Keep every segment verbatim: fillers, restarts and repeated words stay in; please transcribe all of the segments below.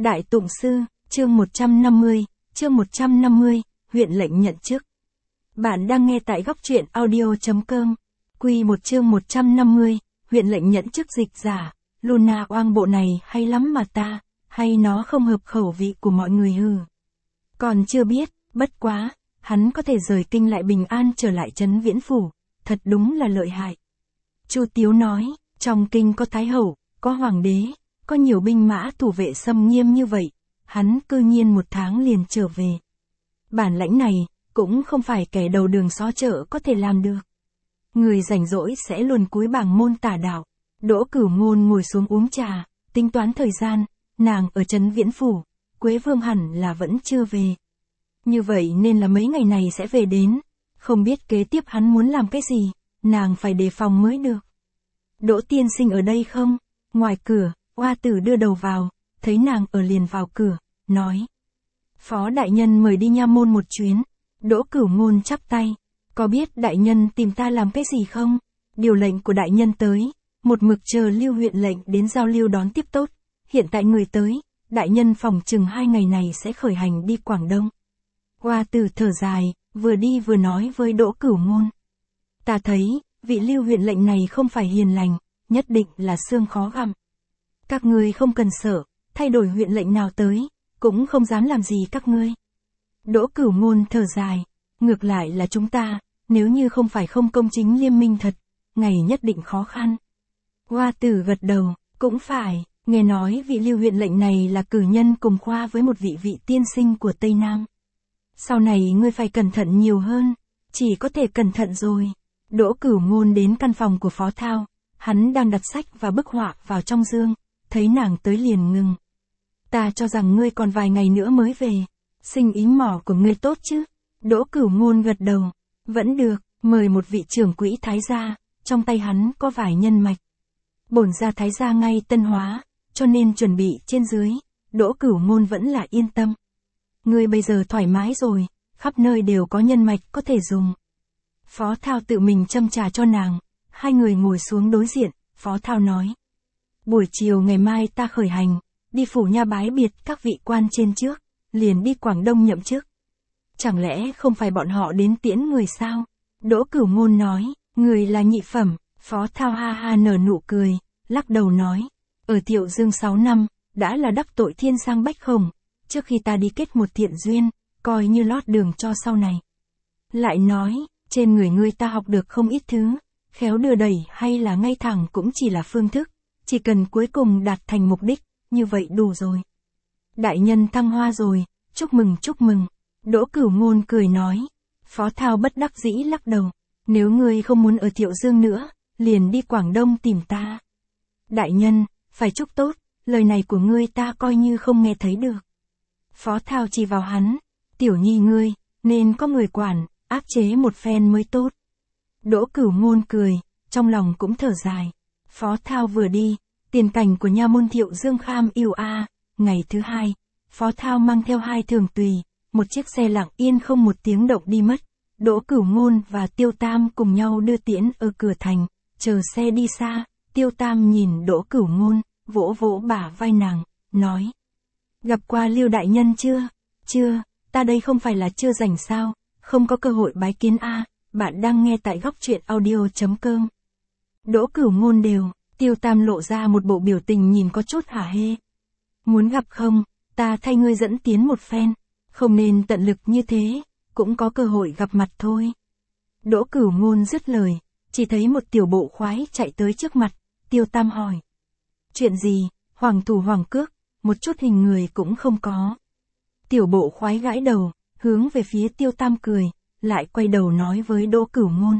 Đại Tụng Sư, chương một trăm năm mươi, chương một trăm năm mươi, huyện lệnh nhận chức. Bạn đang nghe tại góc truyện audio chấm com. Quy một chương một trăm năm mươi, huyện lệnh nhận chức dịch giả. Luna oang bộ này hay lắm mà ta, hay nó không hợp khẩu vị của mọi người hừ. Còn chưa biết, bất quá, hắn có thể rời kinh lại bình an trở lại trấn Viễn Phủ, thật đúng là lợi hại. Chu Tiếu nói, trong kinh có Thái Hậu, có Hoàng đế, có nhiều binh mã thủ vệ xâm nghiêm như vậy, hắn cư nhiên một tháng liền trở về. Bản lãnh này, cũng không phải kẻ đầu đường xó chợ có thể làm được. Người rảnh rỗi sẽ luồn cúi bảng môn tả đạo. Đỗ Cửu Ngôn ngồi xuống uống trà, tính toán thời gian, nàng ở trấn Viễn Phủ, Quế Vương hẳn là vẫn chưa về. Như vậy nên là mấy ngày này sẽ về đến, không biết kế tiếp hắn muốn làm cái gì, nàng phải đề phòng mới được. Đỗ tiên sinh ở đây không? Ngoài cửa, Oa Tử đưa đầu vào, thấy nàng ở liền vào cửa, nói. Phó đại nhân mời đi nha môn một chuyến. Đỗ Cửu Ngôn chắp tay, có biết đại nhân tìm ta làm cái gì không? Điều lệnh của đại nhân tới, một mực chờ Lưu huyện lệnh đến giao lưu đón tiếp tốt. Hiện tại người tới, đại nhân phòng chừng hai ngày này sẽ khởi hành đi Quảng Đông. Oa Tử thở dài, vừa đi vừa nói với Đỗ Cửu Ngôn. Ta thấy, vị Lưu huyện lệnh này không phải hiền lành, nhất định là xương khó gặm. Các ngươi không cần sợ, thay đổi huyện lệnh nào tới, cũng không dám làm gì các ngươi. Đỗ Cửu Ngôn thở dài, ngược lại là chúng ta, nếu như không phải không công chính liêm minh thật, ngày nhất định khó khăn. Oa Tử gật đầu, cũng phải, nghe nói vị Lưu huyện lệnh này là cử nhân cùng khoa với một vị vị tiên sinh của Tây Nam. Sau này ngươi phải cẩn thận nhiều hơn, chỉ có thể cẩn thận rồi. Đỗ Cửu Ngôn đến căn phòng của Phó Thao, hắn đang đặt sách và bức họa vào trong dương, thấy nàng tới liền ngừng. Ta cho rằng ngươi còn vài ngày nữa mới về, sinh ý mỏ của ngươi tốt chứ? Đỗ Cửu Ngôn gật đầu, vẫn được, mời một vị trưởng quỹ thái gia, trong tay hắn có vài nhân mạch. Bổn gia thái gia ngay Tân Hóa, cho nên chuẩn bị trên dưới, Đỗ Cửu Ngôn vẫn là yên tâm. Ngươi bây giờ thoải mái rồi, khắp nơi đều có nhân mạch có thể dùng. Phó Thao tự mình châm trà cho nàng, hai người ngồi xuống đối diện, Phó Thao nói. Buổi chiều ngày mai ta khởi hành, đi phủ nha bái biệt các vị quan trên trước, liền đi Quảng Đông nhậm chức. Chẳng lẽ không phải bọn họ đến tiễn người sao? Đỗ Cửu Ngôn nói, người là nhị phẩm. Phó Thao ha ha nở nụ cười, lắc đầu nói, ở Thiệu Dương sáu năm, đã là đắc tội thiên sang bách khổng, trước khi ta đi kết một thiện duyên, coi như lót đường cho sau này. Lại nói, trên người ngươi ta học được không ít thứ, khéo đưa đẩy hay là ngay thẳng cũng chỉ là phương thức, chỉ cần cuối cùng đạt thành mục đích, như vậy đủ rồi. Đại nhân thăng hoa rồi, chúc mừng chúc mừng. Đỗ Cửu Ngôn cười nói. Phó Thao bất đắc dĩ lắc đầu, nếu ngươi không muốn ở Thiệu Dương nữa, liền đi Quảng Đông tìm ta. Đại nhân, phải chúc tốt, lời này của ngươi ta coi như không nghe thấy được. Phó Thao chỉ vào hắn, tiểu nhi ngươi, nên có người quản, áp chế một phen mới tốt. Đỗ Cửu Ngôn cười, trong lòng cũng thở dài. Phó Thao vừa đi, tiền cảnh của nha môn Thiệu Dương kham yêu a. Ngày thứ hai, Phó Thao mang theo hai thường tùy, một chiếc xe lặng yên không một tiếng động đi mất. Đỗ Cửu Ngôn và Tiêu Tam cùng nhau đưa tiễn ở cửa thành, chờ xe đi xa, Tiêu Tam nhìn Đỗ Cửu Ngôn, vỗ vỗ bả vai nàng, nói. Gặp qua Lưu đại nhân chưa? Chưa, ta đây không phải là chưa rảnh sao, không có cơ hội bái kiến a. Bạn đang nghe tại góc truyện audio chấm com. Đỗ Cửu Ngôn đều, Tiêu Tam lộ ra một bộ biểu tình nhìn có chút hả hê. Muốn gặp không, ta thay ngươi dẫn tiến một phen, không nên tận lực như thế, cũng có cơ hội gặp mặt thôi. Đỗ Cửu Ngôn dứt lời, chỉ thấy một tiểu bộ khoái chạy tới trước mặt, Tiêu Tam hỏi. Chuyện gì, hoàng thủ hoàng cước, một chút hình người cũng không có. Tiểu bộ khoái gãi đầu, hướng về phía Tiêu Tam cười, lại quay đầu nói với Đỗ Cửu Ngôn.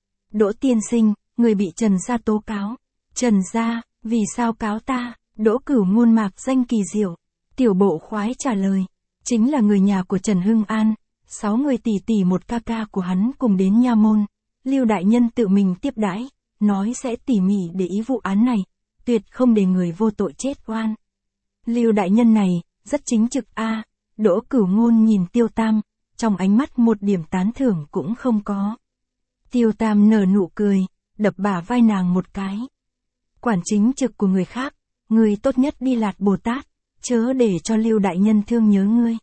Đỗ tiên sinh, người bị Trần gia tố cáo. Trần gia, vì sao cáo ta? Đỗ Cửu Ngôn mạc danh kỳ diệu. Tiểu bộ khoái trả lời, chính là người nhà của Trần Hưng An, sáu người tỷ tỷ một ca ca của hắn cùng đến nha môn. Lưu đại nhân tự mình tiếp đãi, nói sẽ tỉ mỉ để ý vụ án này, tuyệt không để người vô tội chết oan. Lưu đại nhân này, rất chính trực a. Đỗ Cửu Ngôn nhìn Tiêu Tam, trong ánh mắt một điểm tán thưởng cũng không có. Tiêu Tam nở nụ cười, đập bả vai nàng một cái. Quản chính trực của người khác, người tốt nhất đi lạt Bồ Tát, chớ để cho Lưu đại nhân thương nhớ ngươi.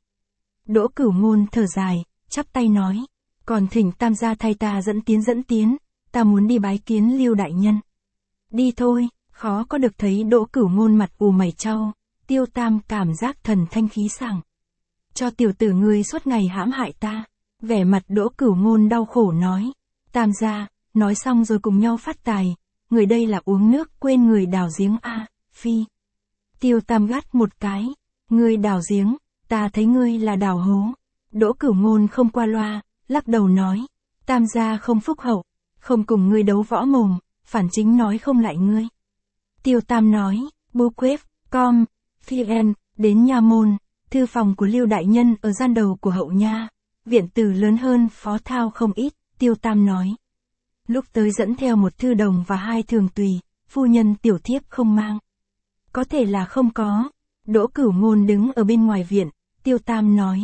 Đỗ Cửu Ngôn thở dài, chắp tay nói, còn thỉnh Tam gia thay ta dẫn tiến dẫn tiến, ta muốn đi bái kiến Lưu đại nhân. Đi thôi, khó có được thấy Đỗ Cửu Ngôn mặt ù mày chau, Tiêu Tam cảm giác thần thanh khí sảng. Cho tiểu tử ngươi suốt ngày hãm hại ta. Vẻ mặt Đỗ Cửu Ngôn đau khổ nói, Tam gia, nói xong rồi cùng nhau phát tài, người đây là uống nước quên người đào giếng a, phi. Tiêu Tam gắt một cái, ngươi đào giếng, ta thấy ngươi là đào hố. Đỗ Cửu Ngôn không qua loa, lắc đầu nói, Tam gia không phúc hậu, không cùng ngươi đấu võ mồm, phản chính nói không lại ngươi. Tiêu Tam nói, Bookquest, com, vn, đến nha môn, thư phòng của Lưu đại nhân ở gian đầu của hậu nha, viện tử lớn hơn phó thao không ít, Tiêu Tam nói. Lúc tới dẫn theo một thư đồng và hai thường tùy, phu nhân tiểu thiếp không mang. Có thể là không có. Đỗ Cửu Ngôn đứng ở bên ngoài viện, Tiêu Tam nói.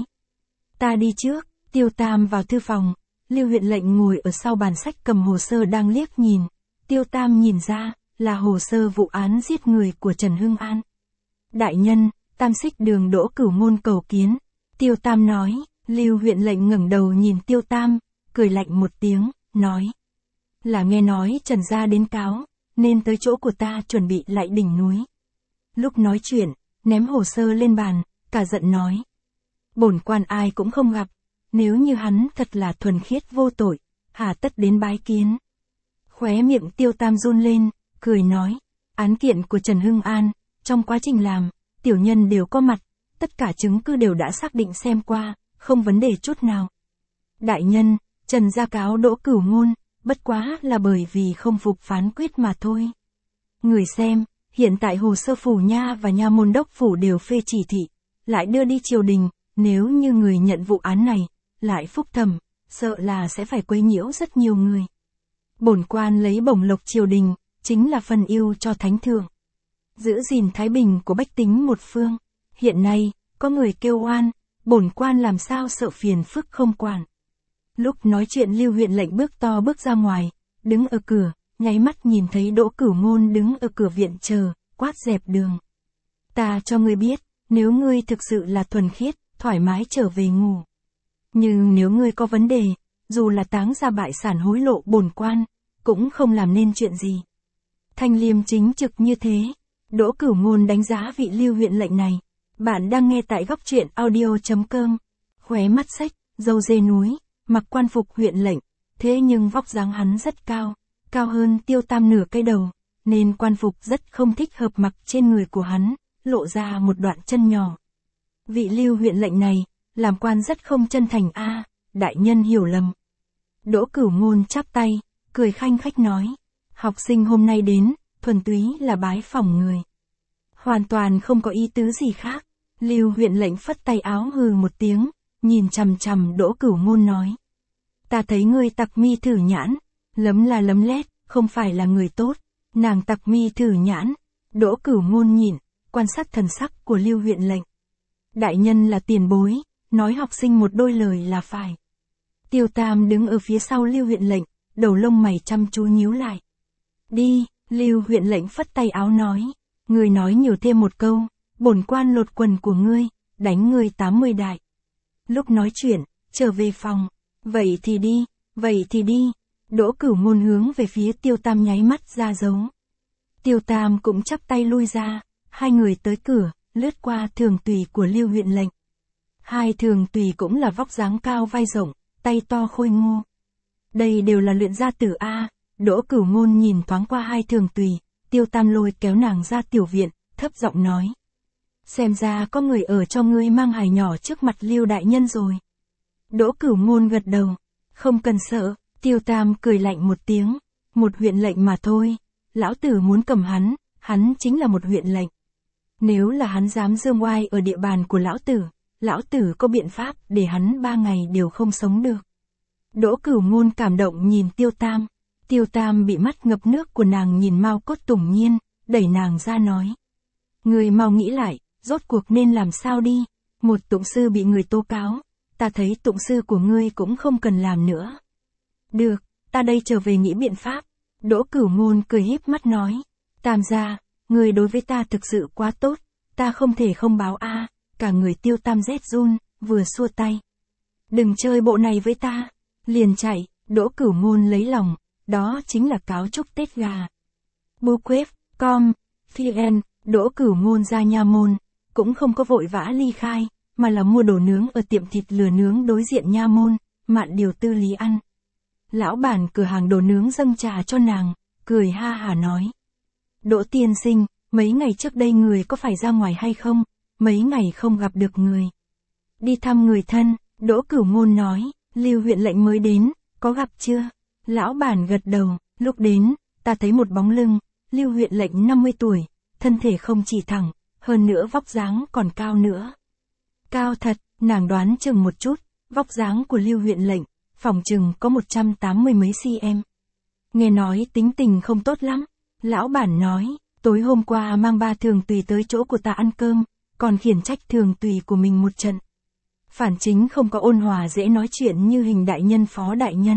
Ta đi trước. Tiêu Tam vào thư phòng, Lưu huyện lệnh ngồi ở sau bàn sách cầm hồ sơ đang liếc nhìn. Tiêu Tam nhìn ra, là hồ sơ vụ án giết người của Trần Hưng An. Đại nhân, Tam Xích Đường Đỗ Cửu Ngôn cầu kiến. Tiêu Tam nói. Lưu huyện lệnh ngẩng đầu nhìn Tiêu Tam, cười lạnh một tiếng, nói. Là nghe nói Trần gia đến cáo, nên tới chỗ của ta chuẩn bị lại đỉnh núi. Lúc nói chuyện, ném hồ sơ lên bàn, cả giận nói. Bổn quan ai cũng không gặp, nếu như hắn thật là thuần khiết vô tội, hà tất đến bái kiến. Khóe miệng Tiêu Tam run lên, cười nói. Án kiện của Trần Hưng An, trong quá trình làm, tiểu nhân đều có mặt, tất cả chứng cứ đều đã xác định xem qua, không vấn đề chút nào. Đại nhân, Trần gia cáo Đỗ Cửu Ngôn, bất quá là bởi vì không phục phán quyết mà thôi. Người xem, hiện tại hồ sơ phủ nha và nha môn đốc phủ đều phê chỉ thị, lại đưa đi triều đình, nếu như người nhận vụ án này, lại phúc thẩm, sợ là sẽ phải quấy nhiễu rất nhiều người. Bổn quan lấy bổng lộc triều đình, chính là phần yêu cho thánh thượng. Giữ gìn thái bình của bách tính một phương, hiện nay, có người kêu oan, bổn quan làm sao sợ phiền phức không quản. Lúc nói chuyện Lưu huyện lệnh bước to bước ra ngoài, đứng ở cửa, nháy mắt nhìn thấy Đỗ Cửu Ngôn đứng ở cửa viện chờ, quát dẹp đường. Ta cho ngươi biết, nếu ngươi thực sự là thuần khiết, thoải mái trở về ngủ. Nhưng nếu ngươi có vấn đề, dù là táng ra bại sản hối lộ bổn quan, cũng không làm nên chuyện gì. Thanh liêm chính trực như thế, Đỗ Cửu Ngôn đánh giá vị Lưu huyện lệnh này. Bạn đang nghe tại góc truyện audio.com. Khóe mắt xếch, râu dê núi, mặc quan phục huyện lệnh, thế nhưng vóc dáng hắn rất cao, cao hơn Tiêu Tam nửa cái đầu, nên quan phục rất không thích hợp mặc trên người của hắn, lộ ra một đoạn chân nhỏ. Vị Lưu huyện lệnh này, làm quan rất không chân thành a, à, đại nhân hiểu lầm. Đỗ Cửu Ngôn chắp tay, cười khanh khách nói, học sinh hôm nay đến, thuần túy là bái phỏng người. Hoàn toàn không có ý tứ gì khác. Lưu huyện lệnh phất tay áo hừ một tiếng, nhìn chằm chằm Đỗ Cửu Ngôn nói. Ta thấy ngươi tặc mi thử nhãn, lấm là lấm lét, không phải là người tốt. Nàng tặc mi thử nhãn, Đỗ Cửu Ngôn nhìn, quan sát thần sắc của Lưu huyện lệnh. Đại nhân là tiền bối, nói học sinh một đôi lời là phải. Tiêu Tam đứng ở phía sau Lưu huyện lệnh, đầu lông mày chăm chú nhíu lại. Đi, Lưu huyện lệnh phất tay áo nói. Ngươi nói nhiều thêm một câu, bổn quan lột quần của ngươi, đánh ngươi tám mươi đại. Lúc nói chuyện, trở về phòng, vậy thì đi, vậy thì đi. Đỗ Cửu Ngôn hướng về phía Tiêu Tam nháy mắt ra dấu. Tiêu Tam cũng chắp tay lui ra, hai người tới cửa, lướt qua thường tùy của Lưu huyện lệnh. Hai thường tùy cũng là vóc dáng cao vai rộng, tay to khôi ngô. Đây đều là luyện gia tử A. Đỗ Cửu Ngôn nhìn thoáng qua hai thường tùy. Tiêu Tam lôi kéo nàng ra tiểu viện, thấp giọng nói. Xem ra có người ở cho ngươi mang hài nhỏ trước mặt Lưu đại nhân rồi. Đỗ Cửu Ngôn gật đầu. Không cần sợ, Tiêu Tam cười lạnh một tiếng. Một huyện lệnh mà thôi. Lão tử muốn cầm hắn, hắn chính là một huyện lệnh. Nếu là hắn dám dương oai ở địa bàn của lão tử, lão tử có biện pháp để hắn ba ngày đều không sống được. Đỗ Cửu Ngôn cảm động nhìn Tiêu Tam. Tiêu Tam bị mắt ngập nước của nàng nhìn mau cốt tủng nhiên, đẩy nàng ra nói. Người mau nghĩ lại, rốt cuộc nên làm sao đi, một tụng sư bị người tố cáo, ta thấy tụng sư của ngươi cũng không cần làm nữa. Được, ta đây trở về nghĩ biện pháp. Đỗ Cửu Ngôn cười híp mắt nói. Tam gia, người đối với ta thực sự quá tốt, ta không thể không báo a. Cả người Tiêu Tam rét run, vừa xua tay. Đừng chơi bộ này với ta. Liền chạy, Đỗ Cửu Ngôn lấy lòng, đó chính là cáo chúc Tết gà. Bookquép, com, vn, Đỗ Cửu Ngôn ra nha môn, cũng không có vội vã ly khai, mà là mua đồ nướng ở tiệm thịt lừa nướng đối diện nha môn, Mạn điều tư lý ăn. Lão bản cửa hàng đồ nướng dâng trà cho nàng, cười ha hả nói. Đỗ tiên sinh, mấy ngày trước đây người có phải ra ngoài hay không? Mấy ngày không gặp được người. Đi thăm người thân, Đỗ Cửu Ngôn nói, Lưu huyện lệnh mới đến, có gặp chưa? Lão bản gật đầu, lúc đến, ta thấy một bóng lưng, Lưu huyện lệnh năm mươi tuổi, thân thể không chỉ thẳng, hơn nữa vóc dáng còn cao nữa. Cao thật, nàng đoán chừng một chút, vóc dáng của Lưu huyện lệnh, phòng chừng có một trăm tám mươi mấy cm. Nghe nói tính tình không tốt lắm, lão bản nói, tối hôm qua mang ba thường tùy tới chỗ của ta ăn cơm, còn khiển trách thường tùy của mình một trận. Phản chính không có ôn hòa dễ nói chuyện như Hình đại nhân Phó đại nhân.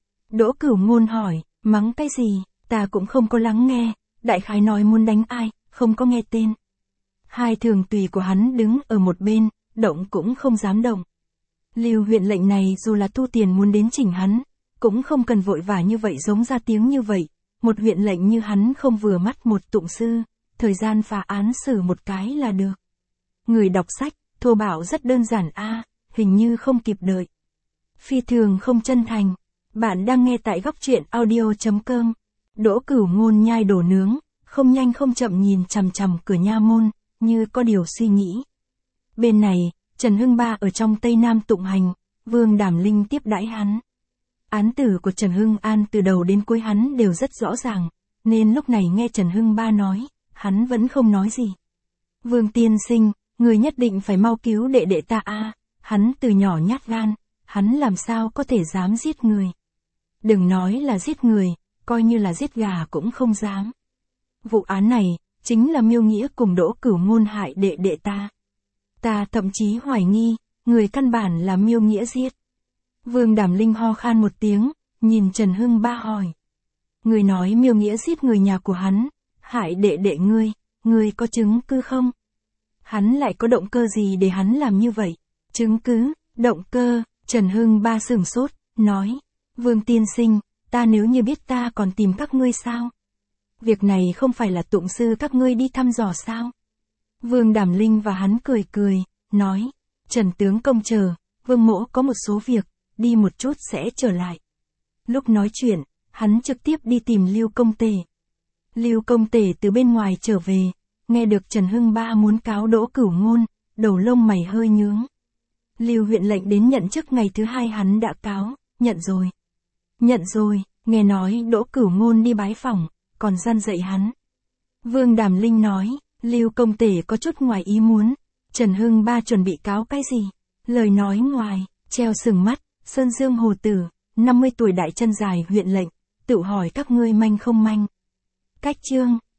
Đỗ Cửu Ngôn hỏi, mắng cái gì, ta cũng không có lắng nghe, đại khái nói muốn đánh ai, không có nghe tên. Hai thường tùy của hắn đứng ở một bên, động cũng không dám động. Lưu huyện lệnh này dù là thu tiền muốn đến chỉnh hắn, cũng không cần vội vã như vậy giống ra tiếng như vậy. Một huyện lệnh như hắn không vừa mắt một tụng sư, thời gian phá án xử một cái là được. Người đọc sách, thô bạo rất đơn giản a, hình như không kịp đợi. Phi thường không chân thành. Bạn đang nghe tại góc truyện audio chấm com. Đỗ Cửu Ngôn nhai đồ nướng, không nhanh không chậm nhìn chằm chằm cửa nha môn, như có điều suy nghĩ. Bên này, Trần Hưng Ba ở trong Tây Nam tụng hành, Vương Đàm Linh tiếp đãi hắn. Án tử của Trần Hưng An từ đầu đến cuối hắn đều rất rõ ràng, nên lúc này nghe Trần Hưng Ba nói, hắn vẫn không nói gì. Vương tiên sinh, người nhất định phải mau cứu đệ đệ ta a, hắn từ nhỏ nhát gan, hắn làm sao có thể dám giết người. Đừng nói là giết người, coi như là giết gà cũng không dám. Vụ án này, chính là Miêu Nghĩa cùng Đỗ Cửu Ngôn hại đệ đệ ta. Ta thậm chí hoài nghi, người căn bản là Miêu Nghĩa giết. Vương Đàm Linh ho khan một tiếng, nhìn Trần Hưng Ba hỏi. Người nói Miêu Nghĩa giết người nhà của hắn, hại đệ đệ ngươi, ngươi có chứng cứ không? Hắn lại có động cơ gì để hắn làm như vậy? Chứng cứ, động cơ, Trần Hưng Ba sửng sốt, nói. Vương tiên sinh, ta nếu như biết ta còn tìm các ngươi sao? Việc này không phải là tụng sư các ngươi đi thăm dò sao? Vương Đàm Linh và hắn cười cười, nói. Trần tướng công chờ, Vương mỗ có một số việc, đi một chút sẽ trở lại. Lúc nói chuyện, hắn trực tiếp đi tìm Lưu Công Tể. Lưu Công Tể từ bên ngoài trở về, nghe được Trần Hưng Ba muốn cáo Đỗ Cửu Ngôn, đầu lông mày hơi nhướng. Lưu huyện lệnh đến nhận chức ngày thứ hai hắn đã cáo, nhận rồi. Nhận rồi, nghe nói Đỗ Cửu Ngôn đi bái phỏng, còn gian dạy hắn. Vương Đàm Linh nói, Lưu Công Tể có chút ngoài ý muốn, Trần Hưng Ba chuẩn bị cáo cái gì? Lời nói ngoài, treo sừng mắt, Sơn Dương Hồ Tử, năm mươi tuổi đại chân dài huyện lệnh, tự hỏi các ngươi manh không manh. Cách chương.